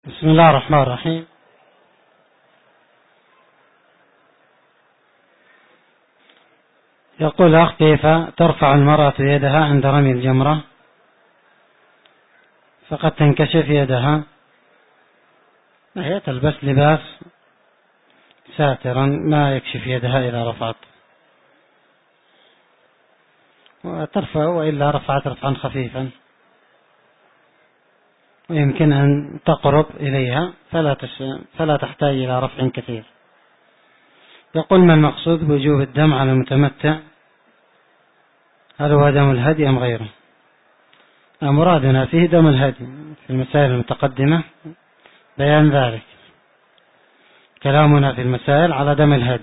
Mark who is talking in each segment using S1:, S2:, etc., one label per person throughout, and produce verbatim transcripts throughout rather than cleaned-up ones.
S1: بسم الله الرحمن الرحيم. يقول أخ: كيف ترفع المرأة يدها عند رمي الجمرة فقد تنكشف يدها؟ هي تلبس لباس ساترا ما يكشف يدها إذا رفعت، وترفع وإلا رفعت رفعا خفيفا، ويمكن أن تقرب إليها فلا, فلا تحتاج إلى رفع كثير. يقول: ما المقصود بوجوب الدم على المتمتع؟ هل هو دم الهدي أم غيره؟ مرادنا فيه دم الهدي، في المسائل المتقدمة بيان ذلك. كلامنا في المسائل على دم الهدي،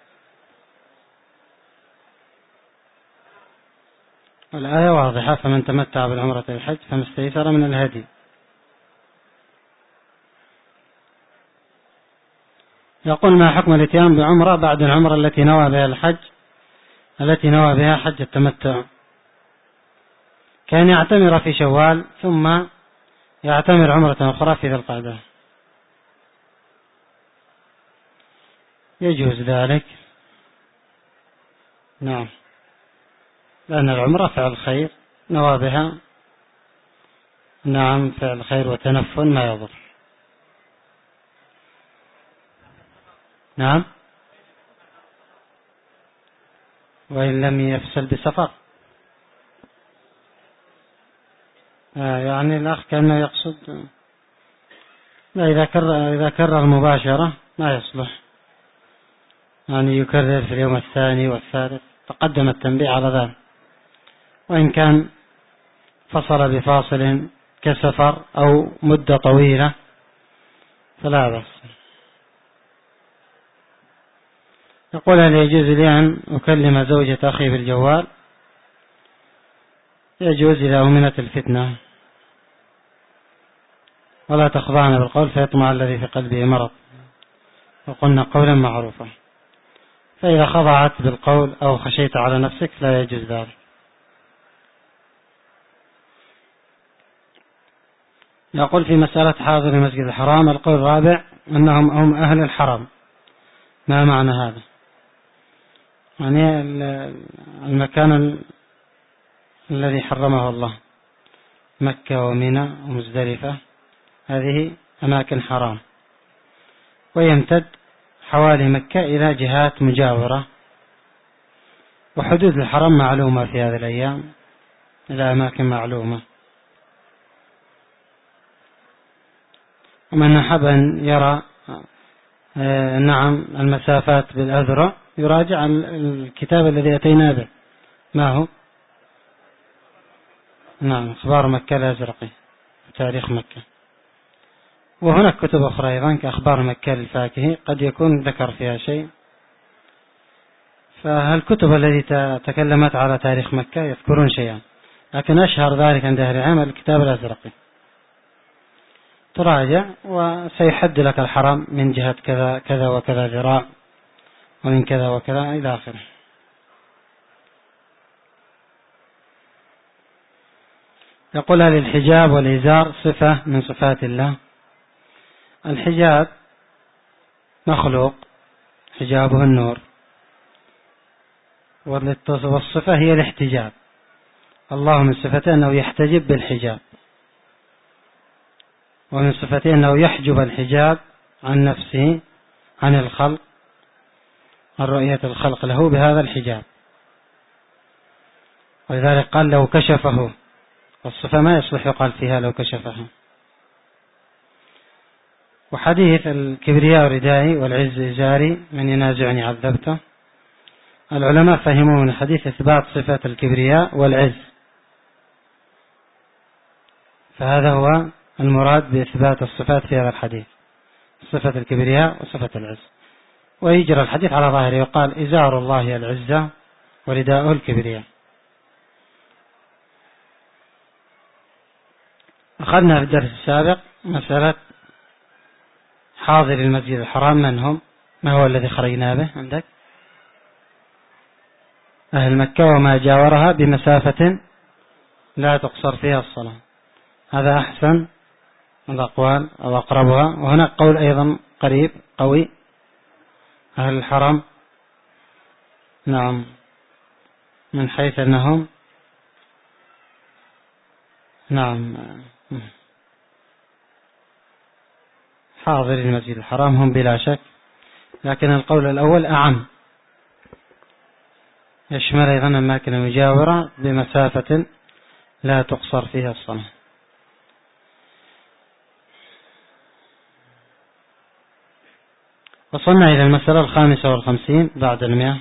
S1: والآية واضحة: فمن تمتع بالعمرة الحج فما استيسر من الهدي. يقول: ما حكم الاتيان بعمرة بعد العمرة التي نوى بها الحج التي نوى بها حج التمتع؟ كان يعتمر في شوال ثم يعتمر عمرة أخرى في ذي القعدة، يجوز ذلك. نعم، لأن العمرة فعل خير نوى بها، نعم، فعل خير وتنفل ما يضر. نعم، وإن لم يفسل بسفر. آه يعني الأخ كأنه يقصد لا، إذا كرر إذا كرر المباشرة ما يصلح، يعني يكرر في اليوم الثاني والثالث، تقدم التنبيه على ذلك. وإن كان فصل بفاصل كسفر أو مدة طويلة فلا بأس. يقول: هل يجوز لي أن أكلم زوجة أخي بالجوال؟ يجوز إذا أمنت الفتنة، ولا تخضعن بالقول فيطمع الذي في قلبه مرض، وقلنا قولا معروفا. فإذا خضعت بالقول أو خشيت على نفسك لا يجوز ذلك. يقول: في مسألة حاضر المسجد الحرام، القول الرابع أنهم هم أهل الحرم، ما معنى هذا؟ يعني المكان الذي حرمه الله، مكة ومنى ومزدلفة، هذه أماكن حرام، ويمتد حوالي مكة إلى جهات مجاورة، وحدود الحرم معلومة في هذه الأيام إلى أماكن معلومة. ومن أحب أن يرى آه نعم المسافات بالأذرع يراجع الكتاب الذي أتينا به، ما هو؟ نعم، أخبار مكة الأزرقي وتاريخ مكة. وهناك كتب أخرى أيضا كأخبار مكة للفاكهي، قد يكون ذكر فيها شيء. فالكتب التي تكلمت على تاريخ مكة يذكرون شيئا، لكن أشهر ذلك عند أهل العلم الكتاب الأزرقي. تراجع وسيحد لك الحرم من جهة كذا كذا وكذا ذراع، ومن كذا وكذا إلى آخره. يقول: هل الحجاب والإزار صفة من صفات الله؟ الحجاب مخلوق، حجابه النور، والصفة هي الاحتجاب. الله من صفته أنه يحتجب بالحجاب، ومن صفته أنه يحجب الحجاب عن نفسه عن الخلق، عن رؤية الخلق له بهذا الحجاب. ولذلك قال: لو كشفه، والصفة ما يصلح يقال فيها لو كشفها. وحديث الكبرياء ردائي والعز إزاري، من ينازعني عذبته، العلماء فهموا من الحديث إثبات صفة الكبرياء والعز، فهذا هو المراد بإثبات الصفات في هذا الحديث، صفة الكبرياء وصفة العز. ويجرى الحديث على ظاهره، يقال: إزار الله العزة ورداؤه الكبرياء. أخذنا في الدرس السابق مسألة حاضر المسجد الحرام من هم، ما هو الذي خرجنا به عندك؟ أهل مكة وما جاورها بمسافة لا تقصر فيها الصلاة. هذا أحسن الأقوال أو أقربها. وهناك قول أيضا قريب قوي، أهل الحرم نعم من حيث أنهم نعم حاضر المسجد الحرام هم بلا شك، لكن القول الأول أعم، يشمل أيضا أماكن مجاورة بمسافة لا تقصر فيها الصلاة. وصلنا إلى المسألة الخامسة والخمسين بعد المئة.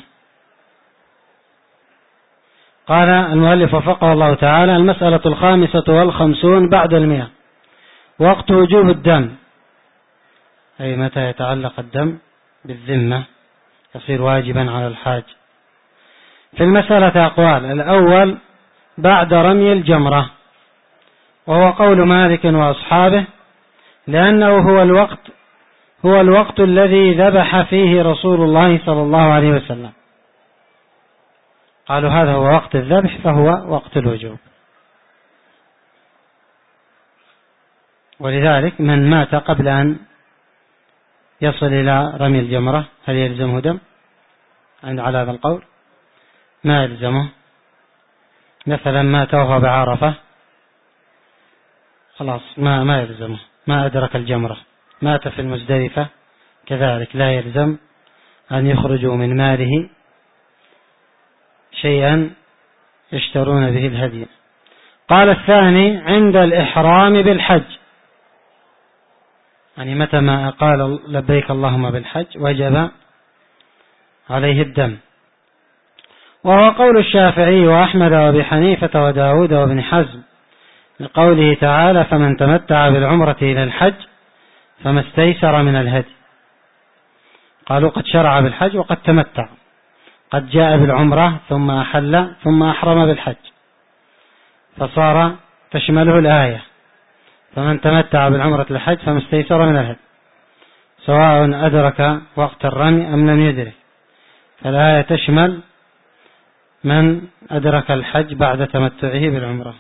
S1: قال المؤلف وفقه الله تعالى: المسألة الخامسة والخمسون بعد المئة. وقت وجوب الدم، أي متى يتعلق الدم بالذمة يصير واجبا على الحاج. في المسألة أقوال: الأول بعد رمي الجمرة، وهو قول مالك وأصحابه، لأنه هو الوقت هو الوقت الذي ذبح فيه رسول الله صلى الله عليه وسلم. قالوا هذا هو وقت الذبح فهو وقت الوجوب. ولذلك من مات قبل أن يصل إلى رمي الجمرة هل يلزمه دم؟ على هذا القول ما يلزمه. مثلا مات وهو بعرفة خلاص ما ما يلزمه، ما أدرك الجمرة. مات في المزدلفة كذلك لا يلزم أن يخرجوا من ماله شيئا يشترون به الهدي. قال الثاني عند الإحرام بالحج، يعني متى ما قال لبيك اللهم بالحج وجب عليه الدم. وهو قول الشافعي وأحمد وأبي حنيفة وداود وابن حزم، لقوله تعالى: فمن تمتع بالعمرة إلى الحج فما استيسر من الهدي. قالوا قد شرع بالحج وقد تمتع، قد جاء بالعمرة ثم أحل ثم أحرم بالحج، فصار تشمله الآية فمن تمتع بالعمرة للحج فما استيسر من الهدي، سواء أدرك وقت الرمي أم لم يدرك، فالآية تشمل من أدرك الحج بعد تمتعه بالعمرة.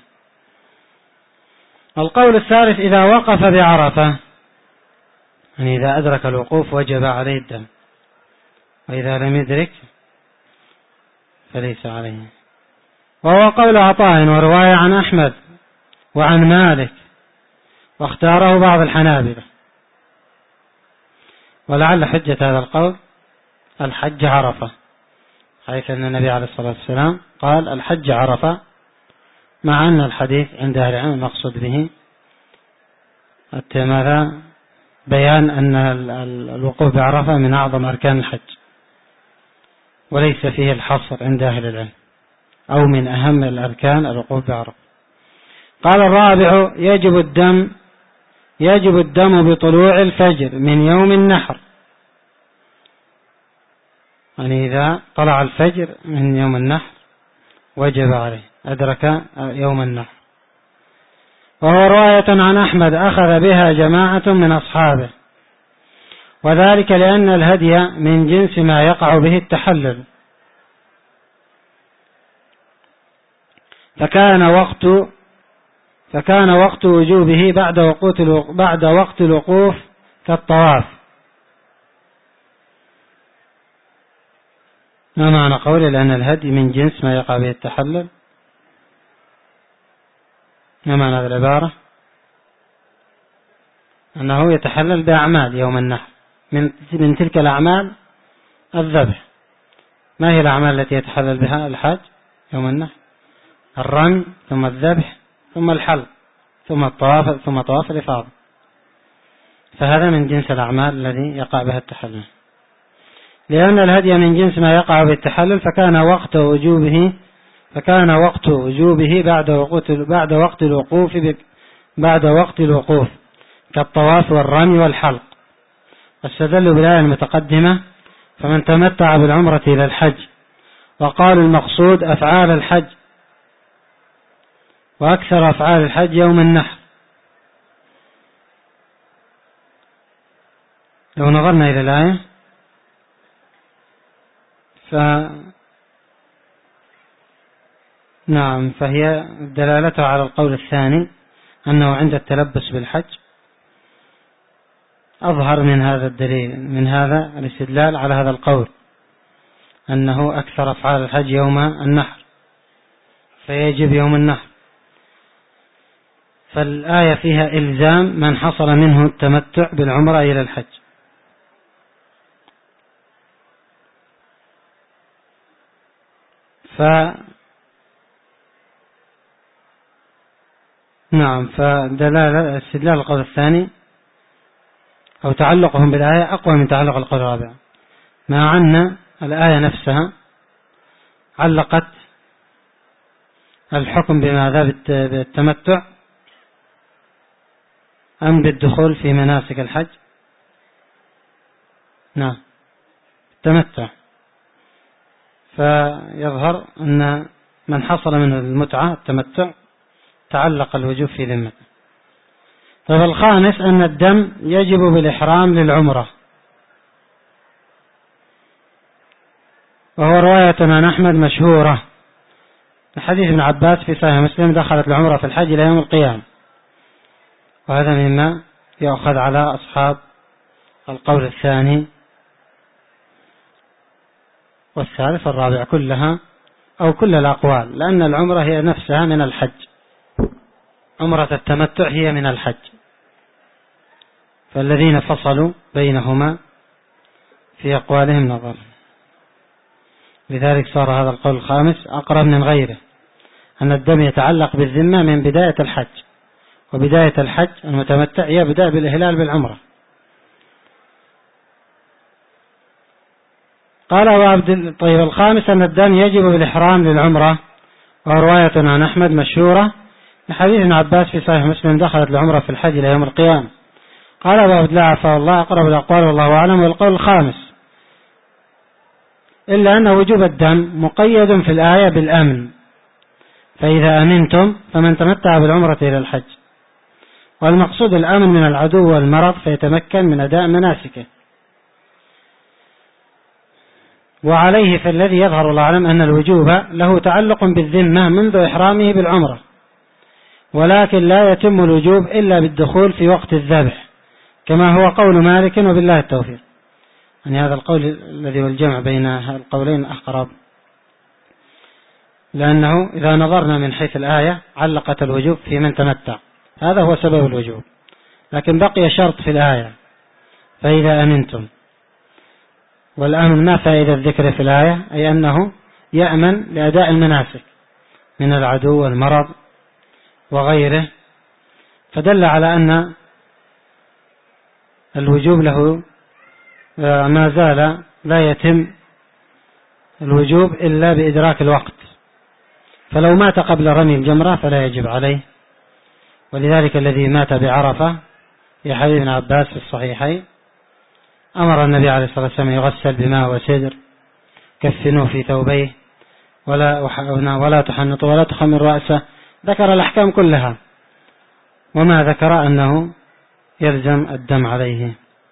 S1: القول الثالث إذا وقف بعرفة، يعني إذا أدرك الوقوف وجب عليه الدم، وإذا لم يدرك فليس عليه. وهو قول عطاء ورواية عن أحمد وعن مالك، واختاره بعض الحنابلة. ولعل حجة هذا القول الحج عرفة، حيث أن النبي عليه الصلاة والسلام قال الحج عرفة، مع أن الحديث عند أهل العلم المقصود به التماثل بيان أن الوقوف بعرفة من أعظم أركان الحج، وليس فيه الحصر عند أهل العلم، أو من أهم الأركان الوقوف بعرفة. قال الرابع يجب الدم يجب الدم بطلوع الفجر من يوم النحر، يعني إذا طلع الفجر من يوم النحر وجب عليه، أدرك يوم النحر. وهو رواية عن أحمد أخذ بها جماعة من أصحابه، وذلك لأن الهدي من جنس ما يقع به التحلل، فكان وقت فكان وقت وجوبه بعد وقت بعد وقت الوقوف كالطواف. ما معنى قوله لأن الهدي من جنس ما يقع به التحلل؟ ما معنى هذه العبارة؟ أنه يتحلل بأعمال يوم النحر، من من تلك الأعمال الذبح. ما هي الأعمال التي يتحلل بها الحاج يوم النحر؟ الرمي ثم الذبح ثم الحلق ثم الطواف ثم طواف الإفاضة، فهذا من جنس الأعمال الذي يقع بها التحلل. لأن الهدي من جنس ما يقع به التحلل فكان وقت وجوبه فكان وقت وجوبه بعد وقت بعد وقت الوقوف بعد وقت الوقوف كالطواف والرمي والحلق. واستدلوا بالآية المتقدمة فمن تمتع بالعمرة إلى الحج، وقال المقصود أفعال الحج، وأكثر أفعال الحج يوم النحر. لو نظرنا إلى الآية ف نعم فهي دلالتها على القول الثاني أنه عند التلبس بالحج أظهر من هذا الدليل، من هذا الاستدلال على هذا القول أنه أكثر أفعال الحج يوم النحر فيجب يوم النحر. فالآية فيها إلزام من حصل منه التمتع بالعمرة إلى الحج. ف نعم فدلالة استدلال القول الثاني أو تعلقهم بالآية أقوى من تعلق القول الرابع، مع أن الآية نفسها علقت الحكم بماذا؟ بالتمتع أم بالدخول في مناسك الحج؟ نعم التمتع. فيظهر أن من حصل منه المتعة التمتع تعلق الوجوب في ذمته. فالخامس أن الدم يجب بالإحرام للعمرة، وهو رواية عن أحمد مشهورة حديث ابن عباس في صحيح مسلم: دخلت العمرة في الحج إلى يوم القيامة. وهذا مما يأخذ على أصحاب القول الثاني والثالث والرابع كلها أو كل الأقوال، لأن العمرة هي نفسها من الحج، عمرة التمتع هي من الحج، فالذين فصلوا بينهما في أقوالهم نظر. لذلك صار هذا القول الخامس أقرب من غيره، أن الدم يتعلق بالذمة من بداية الحج، وبداية الحج المتمتع يبدأ بالإهلال بالعمرة. قال وعبد طيب الخامس أن الدم يجب بالإحرام للعمرة، ورواية عن أحمد مشهورة لحديث ابن عباس في صحيح مسلم: دخلت العمرة في الحج إلى يوم القيامة. قال أبو عبد الله عفاه الله: أقرب الأقوال والله أعلم والقول الخامس، إلا أن وجوب الدم مقيد في الآية بالأمن، فإذا أمنتم فمن تمتع بالعمرة إلى الحج، والمقصود الأمن من العدو والمرض فيتمكن من أداء مناسكه. وعليه فالذي يظهر الله أعلم أن الوجوب له تعلق بالذمة منذ إحرامه بالعمرة، ولكن لا يتم الوجوب إلا بالدخول في وقت الذبح، كما هو قول مالك وبالله التوفيق. يعني هذا القول الذي هو الجمع بين القولين أقرب، لأنه إذا نظرنا من حيث الآية علقت الوجوب في من تمتع، هذا هو سبب الوجوب، لكن بقي شرط في الآية: فإذا أمنتم. والأمن ما فائدة الذكر في الآية؟ أي أنه يأمن لأداء المناسك من العدو والمرض وغيره، فدل على أن الوجوب له ما زال لا يتم الوجوب إلا بإدراك الوقت، فلو مات قبل رمي الجمرة فلا يجب عليه. ولذلك الذي مات بعرفة في حديث ابن عباس في الصحيحين أمر النبي عليه الصلاة والسلام يغسل بماء وسدر، كفنوه في ثوبيه، ولا ولا تحنطوا ولا تخمر رأسه، ذكر الأحكام كلها، وما ذكر أنه يلزم الدم عليه.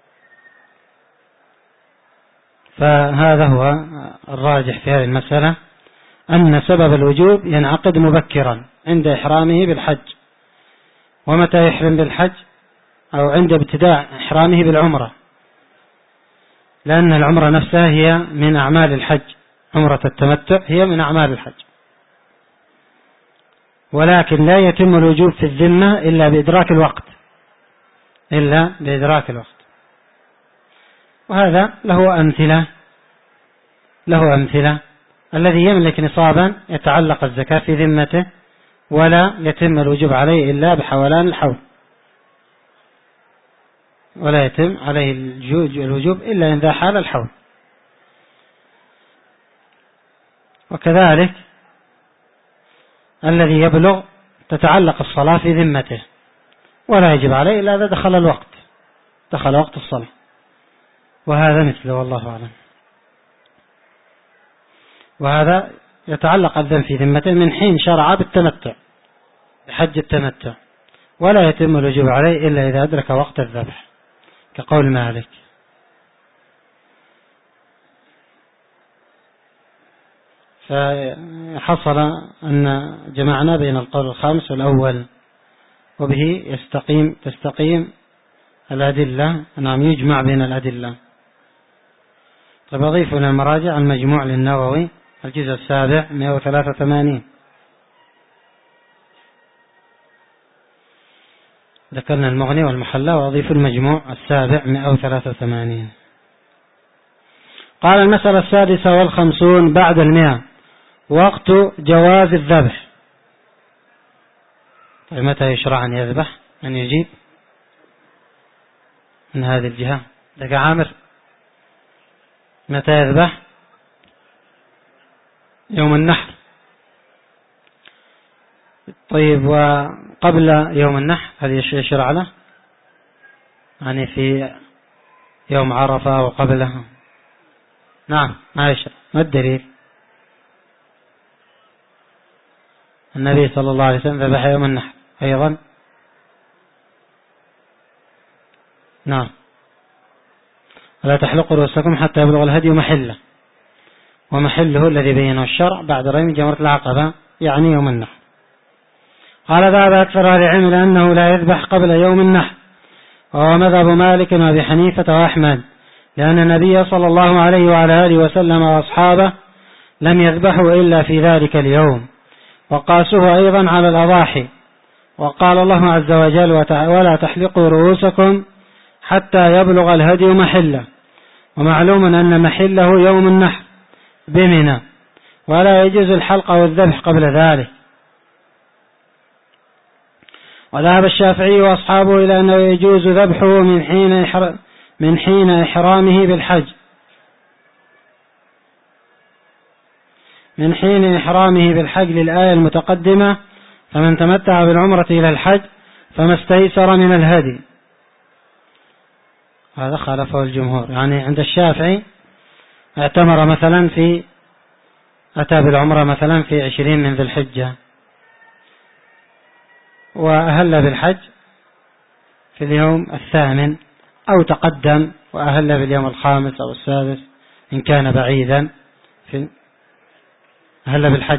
S1: فهذا هو الراجح في هذه المسألة، أن سبب الوجوب ينعقد مبكرا عند إحرامه بالحج. ومتى يحرم بالحج؟ أو عند ابتداء إحرامه بالعمرة، لأن العمرة نفسها هي من أعمال الحج، عمرة التمتع هي من أعمال الحج، ولكن لا يتم الوجوب في الذمة إلا بإدراك الوقت، إلا بإدراك الوقت. وهذا له أمثلة له أمثلة الذي يملك نصابا يتعلق الزكاة في ذمته ولا يتم الوجوب عليه إلا بحولان الحول، ولا يتم عليه الوجوب إلا إذا حال الحول. وكذلك الذي يبلغ تتعلق الصلاة في ذمته ولا يجب عليه إلا إذا دخل الوقت دخل وقت الصلاة، وهذا مثله والله أعلم. وهذا يتعلق الذم في ذمته من حين شرع بالتمتع بحج التمتع، ولا يتم الوجوب عليه إلا إذا أدرك وقت الذبح، كقول مالك. فحصل أن جمعنا بين القول الخامس والأول، وبه يستقيم تستقيم الأدلة، نعم يجمع بين الأدلة. طيب أضيف إلى المراجع المجموع للنووي الجزء السابع مئة وثلاثة وثمانين، ذكرنا المغني والمحلى، وأضيف المجموع السابع مئة وثلاثة وثمانين. قال المسألة السادسة والخمسون بعد المئة، وقت جواز الذبح. طيب متى يشرع أن يذبح؟ أن يجيب من هذه الجهة. لك عامر، متى يذبح؟ يوم النحر. طيب وقبل يوم النحر هل يشرع له؟ يعني في يوم عرفة وقبلها؟ نعم ما يشرع. ما الدليل؟ النبي صلى الله عليه وسلم ذبح يوم النحر أيضا. نعم. ولا تحلقوا رؤوسكم حتى يبلغ الهدي محله، ومحله الذي بينه الشرع بعد رمي جمرة العقبة، يعني يوم النحر. قال ذهب أكثر أهل العلم لأنه لا يذبح قبل يوم النحر، وهو مذهب مالك وأبي حنيفة وأحمد، لأن النبي صلى الله عليه وعلى آله وسلم وأصحابه لم يذبحوا إلا في ذلك اليوم، وقاسوه أيضا على الأضاحي. وقال الله عز وجل: ولا تحلقوا رؤوسكم حتى يبلغ الهدي محله، ومعلوم أن محله يوم النحر بمنى، ولا يجوز الحلق أو الذبح قبل ذلك. وذهب الشافعي وأصحابه إلى أنه يجوز ذبحه من حين من حين إحرامه بالحج من حين إحرامه بالحج للآية المتقدمة: فمن تمتع بالعمرة إلى الحج فما استيسر من الهدي. هذا خالفه الجمهور. يعني عند الشافعي اعتمر مثلا في أتى بالعمرة مثلا في عشرين من ذي الحجة، وأهل بالحج في اليوم الثامن، أو تقدم وأهل باليوم الخامس أو السادس إن كان بعيدا. في أهل بالحج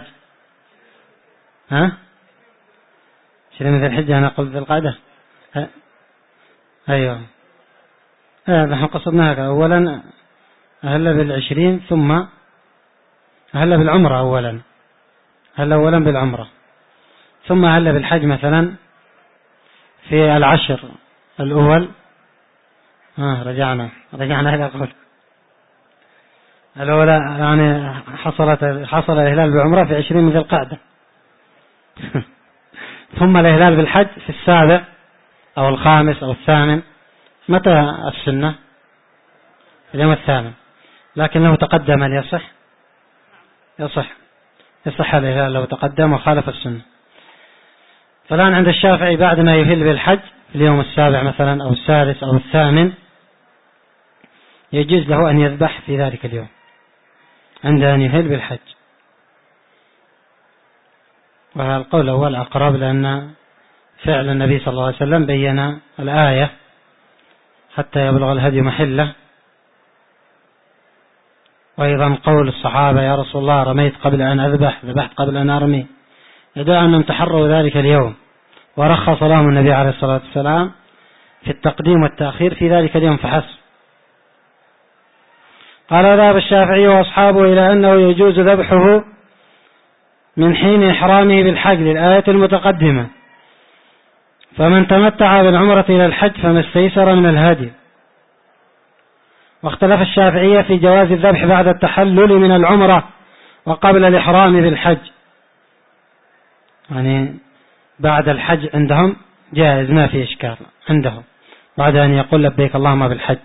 S1: ها عشرين من ذي الحجة، أنا قلت ذي القعدة. أيوه آه نحن قصدنا هذا. أولا أهل بالعشرين، ثم أهل بالعمرة أولا أهل أولا بالعمرة، ثم أهل بالحج مثلا في العشر الأول. آه رجعنا رجعنا إلى قول الأولى، يعني حصلت حصل الهلال بعمرة في عشرين من ذي القعدة ثم الهلال بالحج في السابع أو الخامس أو الثامن. متى السنة؟ اليوم الثامن، لكن لو تقدم هل يصح؟ يصح يصح الهلال لو تقدم وخالف السنة. فالآن عند الشافعي بعد ما يهل بالحج في اليوم السابع مثلا أو السادس أو الثامن يجوز له أن يذبح في ذلك اليوم عند أن يهل بالحج. وهذا القول الأول أقرب، لأن فعل النبي صلى الله عليه وسلم بين الآية حتى يبلغ الهدي محله، وأيضا قول الصحابة: يا رسول الله رميت قبل أن أذبح، ذبحت قبل أن أرمي، يدعو أنهم تحروا ذلك اليوم، ورخص لهم النبي عليه الصلاة والسلام في التقديم والتأخير في ذلك اليوم فحسب. قال ذهب الشافعي وأصحابه إلى أنه يجوز ذبحه من حين إحرامه بالحج للآية المتقدمة: فمن تمتع بالعمرة إلى الحج فما استيسر من الهدي. واختلف الشافعية في جواز الذبح بعد التحلل من العمرة وقبل الإحرام بالحج. يعني بعد الحج عندهم جائز، ما في إشكال عندهم، بعد أن يقول لبيك اللهم بالحج.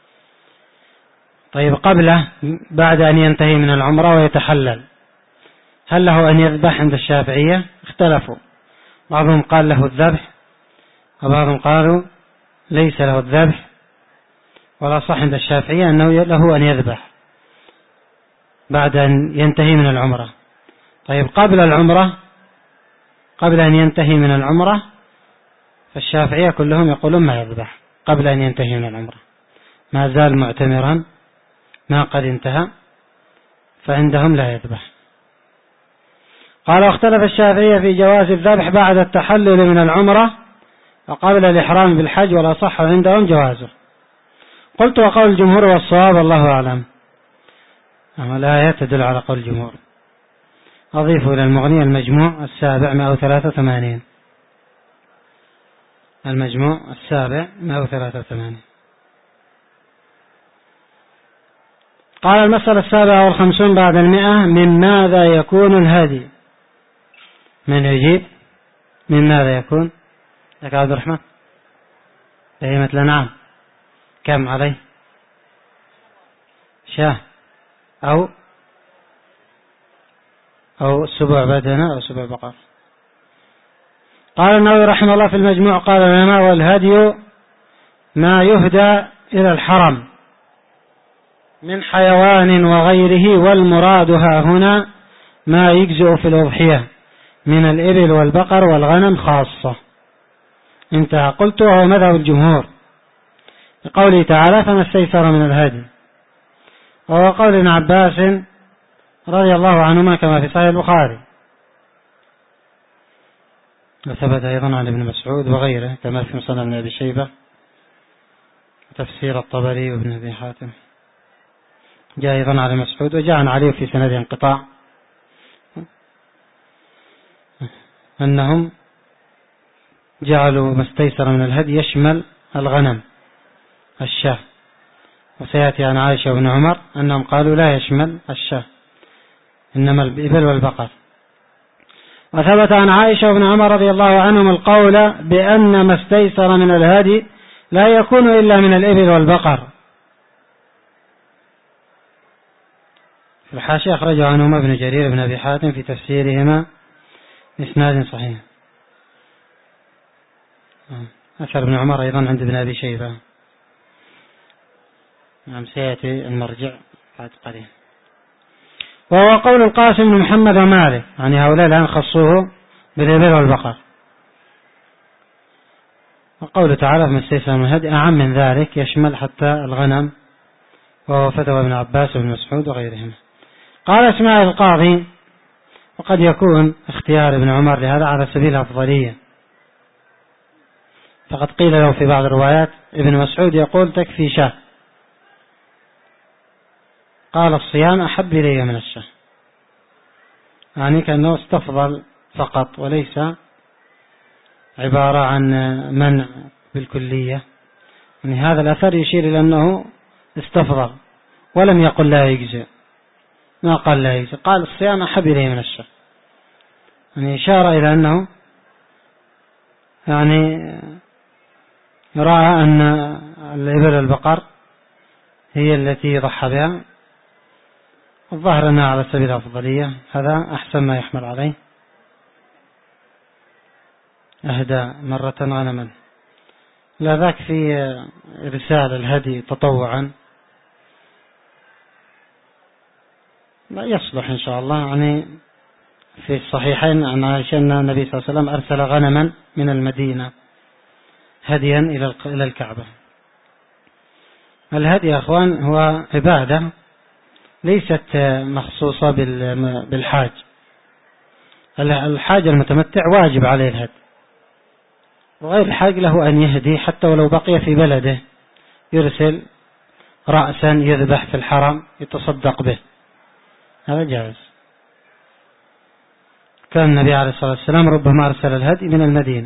S1: طيب قبله بعد أن ينتهي من العمرة ويتحلل، هل له أن يذبح؟ عند الشافعية اختلفوا، بعضهم قال له الذبح وبعضهم قالوا ليس له الذبح، ولا صح عند الشافعية أنه له أن يذبح بعد أن ينتهي من العمرة. طيب قبل العمرة، قبل أن ينتهي من العمرة، فالشافعية كلهم يقولون ما يذبح قبل أن ينتهي من العمرة، ما زال معتمرا ما قد انتهى، فعندهم لا يذبح. قال: واختلف الشافعية في جواز الذبح بعد التحلل من العمرة وقبل الإحرام بالحج، ولا صح عندهم جوازه. قلت وقول الجمهور والصواب الله أعلم. أما الآية تدل على قول الجمهور. أضيف إلى المغني المجموع السابع مئة وثلاثة وثمانين، المجموع السابع مئة وثلاثة وثمانين. قال المسألة السابعة والخمسون بعد المئة: من ماذا يكون الهدي؟ من يجيب؟ من ماذا يكون؟ لك عبد الرحمن. بهيمة الأنعام. كم عليه؟ شاه أو أو سبع بدنة أو سبع بقر. قال النووي رحمه الله في المجموع: قال العلماء: والهدي ما يهدى إلى الحرم من حيوان وغيره، والمراد ها هنا ما يجزئ في الأضحية من الإبل والبقر والغنم خاصة. انتهى. قلت وهو مذهب الجمهور لقوله تعالى: فما استيسر من الهدي، وهو قول ابن عباس رضي الله عنهما كما في صحيح البخاري، وثبت أيضا عن ابن مسعود وغيره كما في مسند ابن أبي شيبة تفسير الطبري وابن أبي حاتم. جاء أيضا على مسعود، وجاء عن علي في سند انقطاع أنهم جعلوا ما استيسر من الهدي يشمل الغنم الشاه، وسيأتي عن عائشة وابن عمر أنهم قالوا لا يشمل الشاه إنما الإبل والبقر. وثبت عن عائشة وابن عمر رضي الله عنهم القول بأن ما استيسر من الهدي لا يكون إلا من الإبل والبقر. في الحاشية أخرجه عنهما ابن جرير بن أبي حاتم في تفسيرهما بإسناد صحيح. أثر ابن عمر أيضا عند ابن أبي شيبة. نعم، سيأتي المرجع بعد قليل. وهو قول القاسم بن محمد ومالك، يعني هؤلاء الآن خصوه بالإبل والبقر. وقوله تعالى: فما استيسر من الهدي أعم من ذلك، يشمل حتى الغنم، وهو فتوى ابن عباس وابن مسعود وغيرهم. قال اسماعيل القاضي: وقد يكون اختيار ابن عمر لهذا على سبيل الأفضلية، فقد قيل له في بعض الروايات ابن مسعود يقول: تكفي شاه، قال الصيام أحب إلي من الشاه، يعني كأنه استفضل فقط وليس عبارة عن منع بالكلية. يعني هذا الأثر يشير إلى أنه استفضل ولم يقل لا يجزئ، ما قال لا يجزئ، قال الصيام أحب إلي من الشاه، يعني إشارة إلى أنه يعني رأى أن الإبل البقر هي التي ضحى بها. الظاهر أنها على سبيل الأفضلية، هذا أحسن ما يحمل عليه. أهدى مرة غنما، لا ذاك في رسالة الهدي تطوعا لا يصلح إن شاء الله. يعني في الصحيحين عن عائشة أن النبي صلى الله عليه وسلم أرسل غنما من المدينة هديا إلى الكعبة. الهدي يا أخوان هو عبادة ليست مخصوصة بالحاج. الحاج المتمتع واجب عليه الهدي، وغير الحاج له أن يهدي حتى ولو بقي في بلده، يرسل رأسا يذبح في الحرم يتصدق به، هذا جائز. كان النبي عليه الصلاة والسلام ربما أرسل الهدي من المدينة.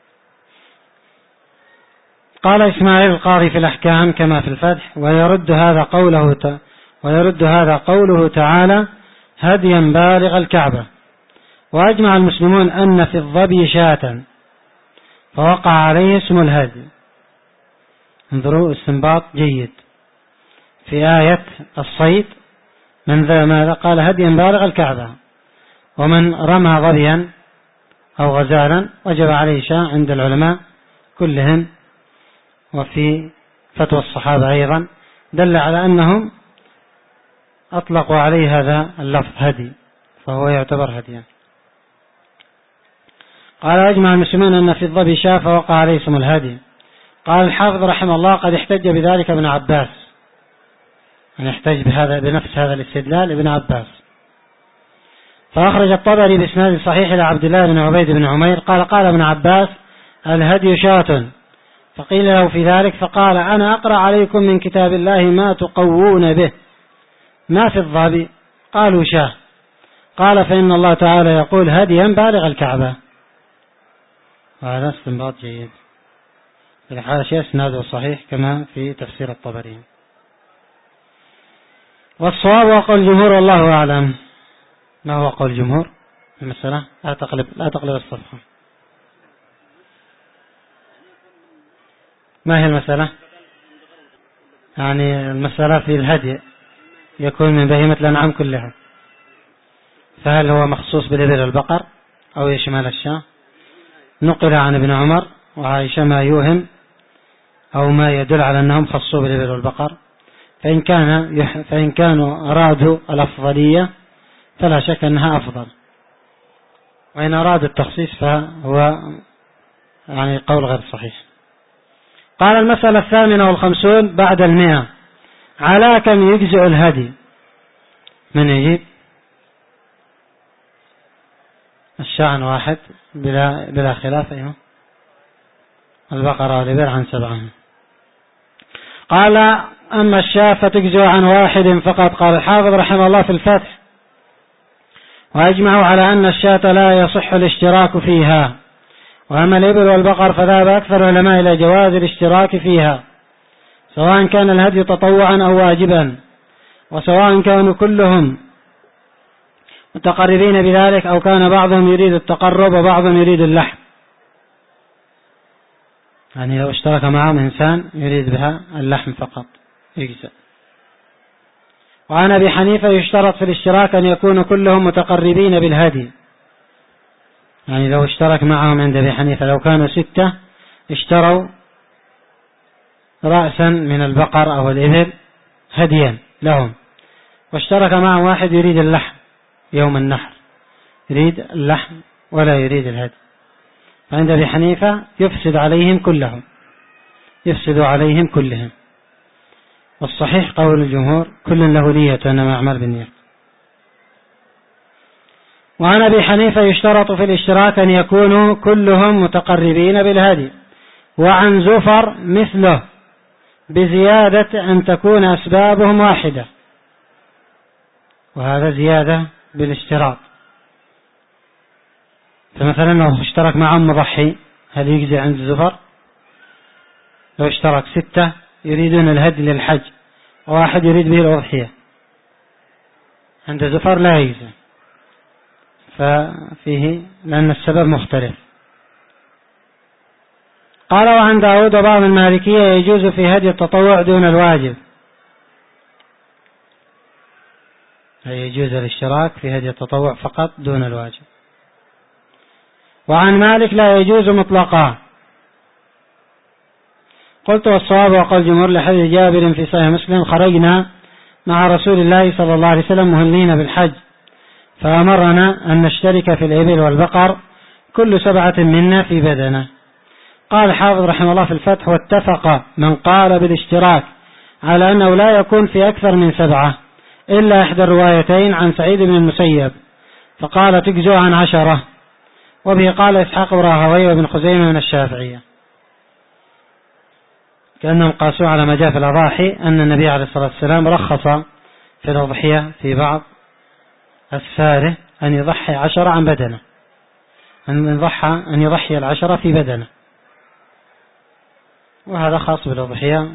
S1: قال إسماعيل القاضي في الأحكام كما في الفتح: ويرد هذا قوله ت... ويرد هذا قوله تعالى: هديا بالغ الكعبة. وأجمع المسلمون أن في الظبي شاة فوقع عليه اسم الهدي. انظروا استنباط جيد في آية الصيد: من ذا ماذا قال هديا بالغ الكعبة، ومن رمى ظبيا أو غزالا وجب عليه شاة عند العلماء كلهم، وفي فتوى الصحابة أيضا دل على أنهم أطلقوا عليه هذا اللفظ هدي، فهو يعتبر هديا. قال أجمع المسلمون أن في الظبي شاة فوقع عليه اسم الهدي. قال الحافظ رحمه الله: قد احتج بذلك ابن عباس، يعني يحتج بهذا بنفس هذا الاستدلال ابن عباس. فأخرج الطبري بإسناد صحيح إلى عبد الله بن عبيد بن عمير قال: قال ابن عباس: الهدي شاة، فقيل له في ذلك فقال أنا أقرأ عليكم من كتاب الله ما تقوون به، ما في الظبي؟ قالوا شاه. قال فإن الله تعالى يقول هديا بالغ الكعبة. وهذا استنباط جيد، في الحاشية اسناده صحيح كما في تفسير الطبري. والصواب وقول الجمهور والله أعلم. ما هو قول الجمهور؟ المسألة لا تقلب لا تقلب الصفحة. ما هي المسألة؟ يعني المسألة في الهدي يكون من بهيمة الأنعام كلها، فهل هو مخصوص بالإبل والبقر أو يشمل الشاة؟ نقل عن ابن عمر وعائشة ما يوهم أو ما يدل على أنهم خصوا بالإبل والبقر، فإن كان فإن كانوا أرادوا الأفضلية فلا شك أنها أفضل، وإن أرادوا التخصيص فهو يعني قول غير صحيح. قال المسألة الثامنة والخمسون بعد المئة، على كم يجزئ الهدي؟ من يجيب؟ الشاعن واحد بلا, بلا خلاف. أيها البقرة والإبل عن سبعة. قال أما الشاة فتجزئ عن واحد فقط. قال الحافظ رحمه الله في الفتح وأجمعوا على أن الشاة لا يصح الاشتراك فيها، وأما الإبل والبقر فذهب أكثر العلماء إلى جواز الاشتراك فيها، سواء كان الهدي تطوعا أو واجبا، وسواء كانوا كلهم متقربين بذلك أو كان بعضهم يريد التقرب وبعضهم يريد اللحم. يعني لو اشترك معهم إنسان يريد بها اللحم فقط يجزئ. وعن أبي حنيفة يشترط في الاشتراك أن يكون كلهم متقربين بالهدي، يعني لو اشترك معهم عند أبي حنيفة لو كانوا ستة اشتروا رأسا من البقر أو الإبل هديا لهم، واشترك معهم واحد يريد اللحم يوم النحر، يريد اللحم ولا يريد الهدي، فعند أبي حنيفة يفسد عليهم كلهم يفسد عليهم كلهم. والصحيح قول الجمهور كل له نية وإنما أعمال بالنية. وعن أبي حنيفة يشترط في الاشتراك أن يكونوا كلهم متقربين بالهدي، وعن زفر مثله بزيادة أن تكون أسبابهم واحدة، وهذا زيادة بالاشتراط. فمثلا لو اشترك معهم مضحي هل يجزي عند زفر؟ لو اشترك ستة يريدون الهدي للحج وواحد يريد به الأضحية عند زفر لا يجزي، ففيه لأن السبب مختلف. قال وعن داود وبعض المالكية يجوز في هدي التطوع دون الواجب، يجوز الاشتراك في هدي التطوع فقط دون الواجب. وعن مالك لا يجوز مطلقا. قلت والصواب وقال الجمهور لحديث جابر في صحيح مسلم خرجنا مع رسول الله صلى الله عليه وسلم مهلين بالحج، فأمرنا أن نشترك في الإبل والبقر كل سبعة منا في بدنه. قال الحافظ رحمه الله في الفتح واتفق من قال بالاشتراك على أنه لا يكون في أكثر من سبعة إلا إحدى الروايتين عن سعيد بن المسيب فقال تجزئ عن عشرة، وبه قال إسحاق وراهوي وابن خزيمة من الشافعية، كأنهم قاسوا على ما جاء في الأضاحي أن النبي عليه الصلاة والسلام رخص في الأضحية في بعض أسفاره أن يضحي عشرة عن بدنه، أن يضحي أن يضحي العشرة في بدنه، وهذا خاص بالأضحية.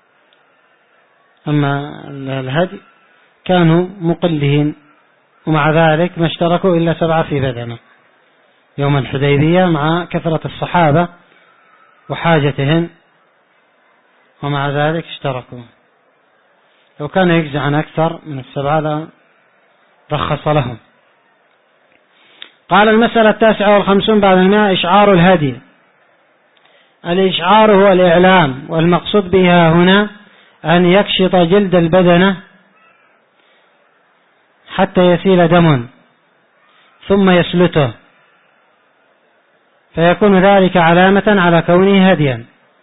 S1: أما الهدي كانوا مقلين ومع ذلك ما اشتركوا إلا سبعة في بدنه يوم الحديبية مع كثرة الصحابة وحاجتهم، ومع ذلك اشتركوا. لو كان يجزي عن أكثر من السبعة لا رخص لهم. قال المسألة التاسعة والخمسون بعد الماء إشعار الهدي. الإشعار هو الإعلام، والمقصود بها هنا أن يكشط جلد البدنة حتى يسيل دم ثم يسلته، فيكون ذلك علامة على كونه هديا،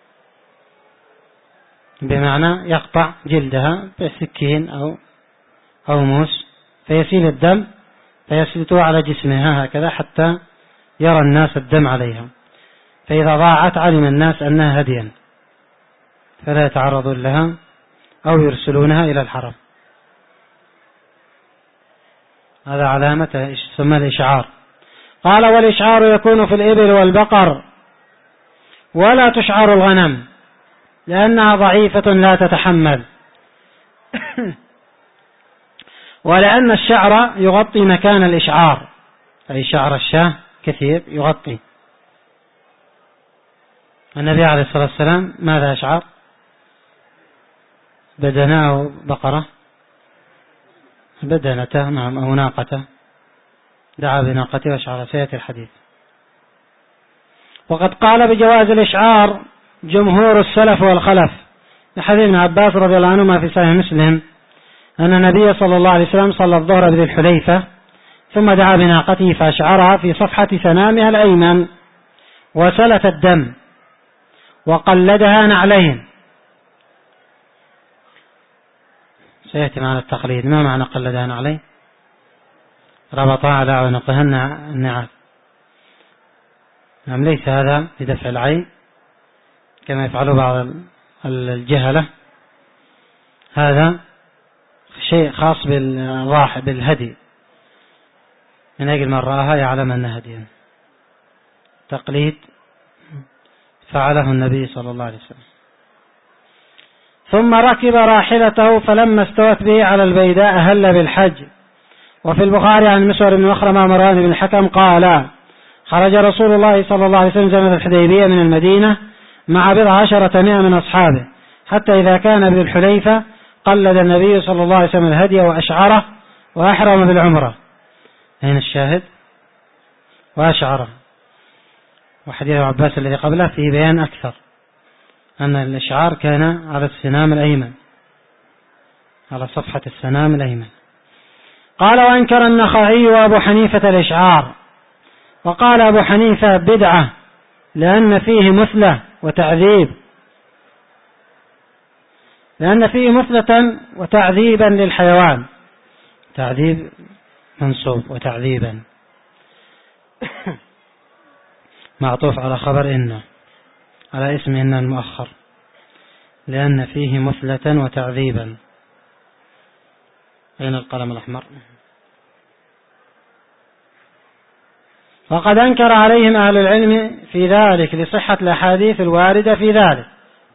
S1: بمعنى يقطع جلدها بسكين أو أو موس فيسيل الدم فيسلته على جسمها هكذا حتى يرى الناس الدم عليها، فإذا ضاعت علم الناس أنها هديا فلا يتعرضون لها أو يرسلونها إلى الحرم. هذا علامة يسمى الإشعار. قال والإشعار يكون في الإبل والبقر ولا تشعر الغنم لأنها ضعيفة لا تتحمل ولأن الشعر يغطي مكان الإشعار، أي شعر الشاة كثير يغطي. النبي عليه الصلاة والسلام ماذا أشعر؟ بدنه أو بقرة؟ بدنته نعم أو ناقته، دعا بناقته وأشعر، سيأتي الحديث. وقد قال بجواز الإشعار جمهور السلف والخلف لحديث ابن عباس رضي الله عنهما في صحيح مسلم أن النبي صلى الله عليه وسلم صلى الظهر بذي الحليفة ثم دعا بناقته فأشعرها في صفحة سنامها الأيمن وسلت الدم وقلدها نعلين. سيأتي معنا التقليد. ما معنى قلدها نعلين؟ ربطها على عنقها النعال. نعم، ليس هذا لدفع العين كما يفعل بعض الجهلة، هذا شيء خاص بالراح بالهدي، من أجل من رآها يعلم أنها هدي. تقليد فعله النبي صلى الله عليه وسلم. ثم ركب راحلته فلما استوت به على البيداء أهل بالحج. وفي البخاري عن مسور بن مخرمة مروان بن الحكم قال خرج رسول الله صلى الله عليه وسلم زمن الحديبية من المدينة مع بضع عشرة مئة من أصحابه، حتى إذا كان بالحليفة قلد النبي صلى الله عليه وسلم الهدي وأشعره وأحرم بالعمرة. هنا الشاهد وأشعره. وحديث عباس الذي قبله فيه بيان أكثر أن الإشعار كان على السنام الأيمن، على صفحة السنام الأيمن. قال وأنكر النخعي وأبو حنيفة الإشعار، وقال أبو حنيفة بدعة لأن فيه مثلة وتعذيب، لأن فيه مثلة وتعذيبا للحيوان، تعذيب منصوب وتعذيبا معطوف على خبر إن، على اسم إن المؤخر، لأن فيه مثلة وتعذيبا. أين القلم الأحمر؟ وقد أنكر عليهم أهل العلم في ذلك لصحة الأحاديث الواردة في ذلك.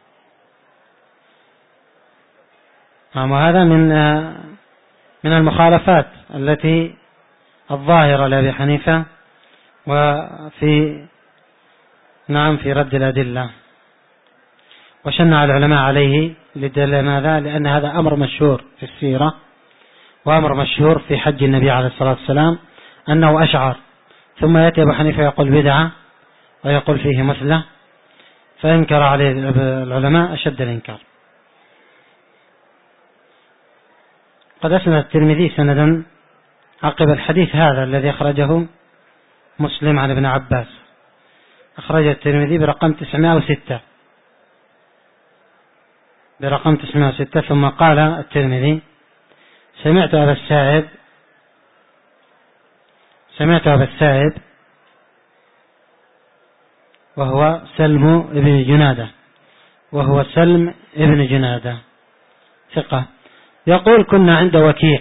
S1: وهذا من من المخالفات التي الظاهرة لأبي حنيفة، وفي نعم في رد الأدلة. وشنع العلماء عليه لدل ماذا؟ لأن هذا أمر مشهور في السيرة، وأمر مشهور في حج النبي عليه الصلاة والسلام أنه أشعر، ثم يأتي أبو حنيفة يقول بدعة ويقول فيه مثله، فإنكر عليه العلماء أشد الإنكار. قد أسند الترمذي سندا عقب الحديث هذا الذي أخرجه مسلم عن ابن عباس، أخرج الترمذي برقم تسعمائة وستة برقم تسعمائة وستة ثم قال الترمذي سمعت أبا السائب سمعت أبا السائب وهو سلم ابن جنادة وهو سلم ابن جنادة ثقة، يقول كنا عند وكيع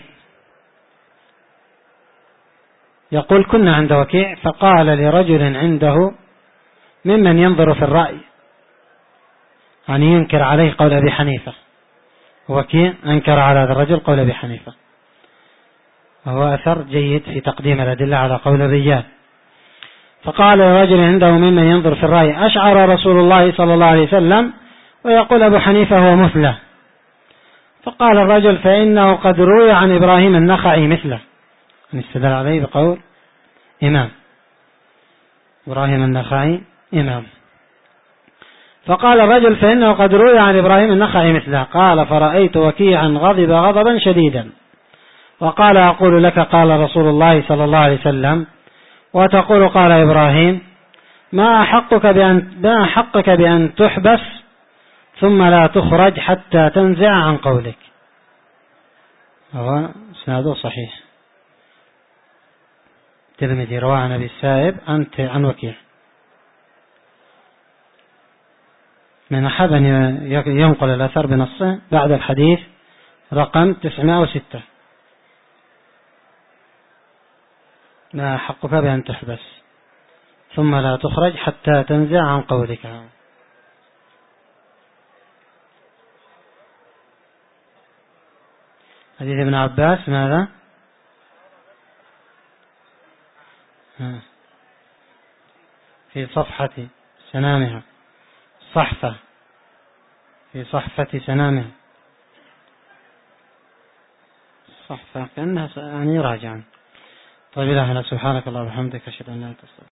S1: يقول كنا عند وكيع فقال لرجل عنده ممن ينظر في الرأي، يعني ينكر عليه قول أبي حنيفة. وكيع أنكر على هذا الرجل قول أبي حنيفة، وهو أثر جيد في تقديم الأدلة على قول الرجال. فقال لرجل عنده ممن ينظر في الرأي أشعر رسول الله صلى الله عليه وسلم ويقول أبو حنيفة هو مثله. فقال الرجل فإنه قد روي عن إبراهيم النخعي مثله، استدل عليه بقول إمام إبراهيم النخعي إمام. فقال الرجل فإنه قد روي عن إبراهيم النخعي مثله. قال فرأيت وكيعا غضب غضبا شديدا وقال أقول لك قال رسول الله صلى الله عليه وسلم وتقول قال إبراهيم، ما أحقك بأن, ما أحقك بأن تحبس ثم لا تخرج حتى تنزع عن قولك. هو اسناده صحيح. الترمذي رواه عن أبي السائب عن وكيع. من أحب أن ينقل الأثر بنصه بعد الحديث رقم تسعمائة وستة. لا حقك بأن تحبس ثم لا تخرج حتى تنزع عن قولك. حديث ابن عباس ماذا؟ في صفحة سنامها، صحفة في صحفة سنامها، صحفة كأنها يعني راجعا. طيب إلهنا سبحانك الله وبحمدك أشهد أن لا إله إلا أنت.